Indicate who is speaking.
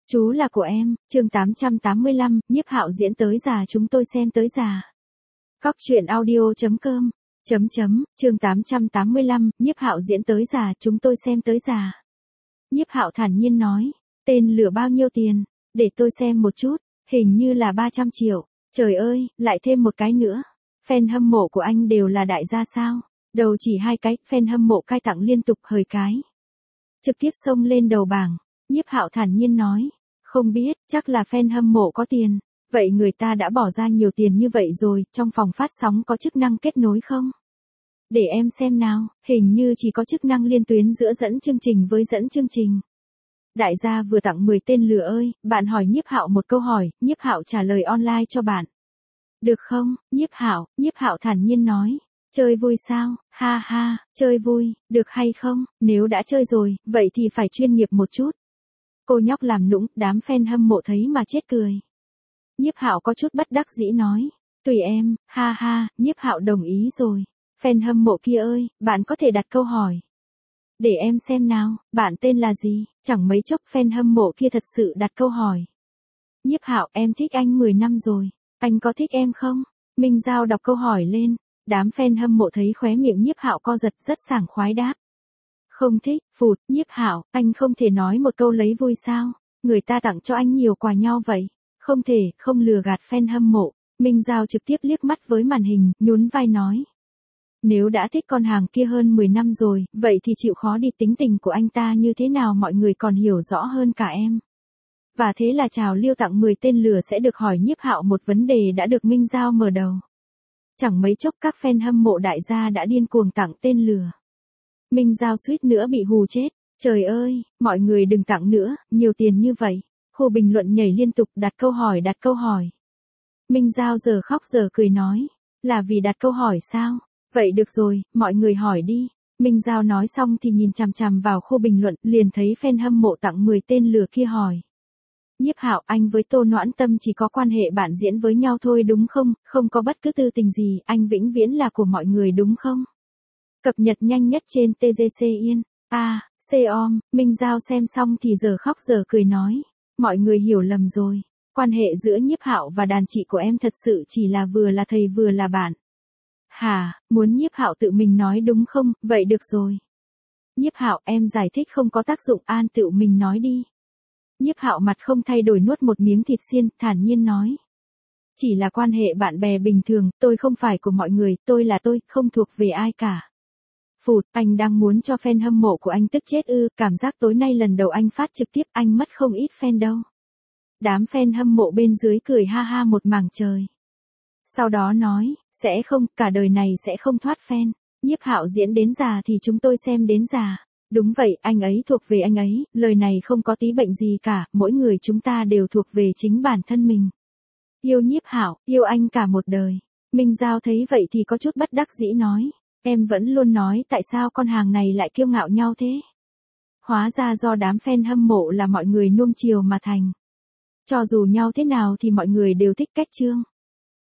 Speaker 1: Chú là của em, chương 885, Nhiếp Hạo diễn tới già chúng tôi xem tới già. Cóc truyện audio.com chương 885, Nhiếp Hạo diễn tới già chúng tôi xem tới già. Nhiếp Hạo thản nhiên nói, tên lửa bao nhiêu tiền, để tôi xem một chút, hình như là 300 triệu, trời ơi, lại thêm một cái nữa. Fan hâm mộ của anh đều là đại gia sao? Đầu chỉ 2 cái, fan hâm mộ cai tặng liên tục hời cái. Trực tiếp xông lên đầu bảng, Nhiếp Hạo thản nhiên nói, không biết, chắc là fan hâm mộ có tiền. Vậy người ta đã bỏ ra nhiều tiền như vậy rồi, trong phòng phát sóng có chức năng kết nối không? Để em xem nào, hình như chỉ có chức năng liên tuyến giữa dẫn chương trình với dẫn chương trình. Đại gia vừa tặng 10 tên lửa ơi, bạn hỏi Nhiếp Hạo một câu hỏi, Nhiếp Hạo trả lời online cho bạn. Được không, Nhiếp Hạo thản nhiên nói, chơi vui sao, ha ha, chơi vui, được hay không, nếu đã chơi rồi, vậy thì phải chuyên nghiệp một chút. Cô nhóc làm nũng, đám fan hâm mộ thấy mà chết cười. Nhiếp Hạo có chút bất đắc dĩ nói, tùy em, ha ha, Nhiếp Hạo đồng ý rồi. Fan hâm mộ kia ơi, bạn có thể đặt câu hỏi. Để em xem nào, bạn tên là gì? Chẳng mấy chốc fan hâm mộ kia thật sự đặt câu hỏi. Nhiếp Hạo, em thích anh 10 năm rồi, anh có thích em không? Minh Giao đọc câu hỏi lên, đám fan hâm mộ thấy khóe miệng Nhiếp Hạo co giật rất sảng khoái đáp. Không thích, phụt, Nhiếp Hạo, anh không thể nói một câu lấy vui sao? Người ta tặng cho anh nhiều quà nhau vậy. Không thể, không lừa gạt fan hâm mộ. Minh Giao trực tiếp liếc mắt với màn hình, nhún vai nói. Nếu đã thích con hàng kia hơn 10 năm rồi, vậy thì chịu khó đi, tính tình của anh ta như thế nào mọi người còn hiểu rõ hơn cả em. Và thế là trào lưu tặng 10 tên lửa sẽ được hỏi Nhiếp Hạo một vấn đề đã được Minh Giao mở đầu. Chẳng mấy chốc các fan hâm mộ đại gia đã điên cuồng tặng tên lửa. Minh Giao suýt nữa bị hù chết. Trời ơi, mọi người đừng tặng nữa, nhiều tiền như vậy. Khu bình luận nhảy liên tục đặt câu hỏi. Minh Giao giờ khóc giờ cười nói, là vì đặt câu hỏi sao? Vậy được rồi, mọi người hỏi đi. Minh Giao nói xong thì nhìn chằm chằm vào khu bình luận, liền thấy fan hâm mộ tặng 10 tên lửa kia hỏi. Nhiếp Hạo, anh với Tô Noãn Tâm chỉ có quan hệ bạn diễn với nhau thôi đúng không? Không có bất cứ tư tình gì, anh vĩnh viễn là của mọi người đúng không? Cập nhật nhanh nhất trên TGC Yên. Minh Giao xem xong thì giờ khóc giờ cười nói. Mọi người hiểu lầm rồi. Quan hệ giữa Nhiếp Hạo và đàn chị của em thật sự chỉ là vừa là thầy vừa là bạn. Hả, muốn Nhiếp Hạo tự mình nói đúng không? Vậy được rồi. Nhiếp Hạo, em giải thích không có tác dụng, an tự mình nói đi. Nhiếp Hạo mặt không thay đổi nuốt một miếng thịt xiên, thản nhiên nói. Chỉ là quan hệ bạn bè bình thường, tôi không phải của mọi người, tôi là tôi, không thuộc về ai cả. Phụt, anh đang muốn cho fan hâm mộ của anh tức chết ư, cảm giác tối nay lần đầu anh phát trực tiếp anh mất không ít fan đâu. Đám fan hâm mộ bên dưới cười ha ha một mảng trời. Sau đó nói, sẽ không, cả đời này sẽ không thoát fan. Nhiếp Hạo diễn đến già thì chúng tôi xem đến già. Đúng vậy, anh ấy thuộc về anh ấy, lời này không có tí bệnh gì cả, mỗi người chúng ta đều thuộc về chính bản thân mình. Yêu Nhiếp Hạo, yêu anh cả một đời. Minh Giao thấy vậy thì có chút bất đắc dĩ nói. Em vẫn luôn nói tại sao con hàng này lại kiêu ngạo nhau thế. Hóa ra do đám fan hâm mộ là mọi người nuông chiều mà thành. Cho dù nhau thế nào thì mọi người đều thích cách chương.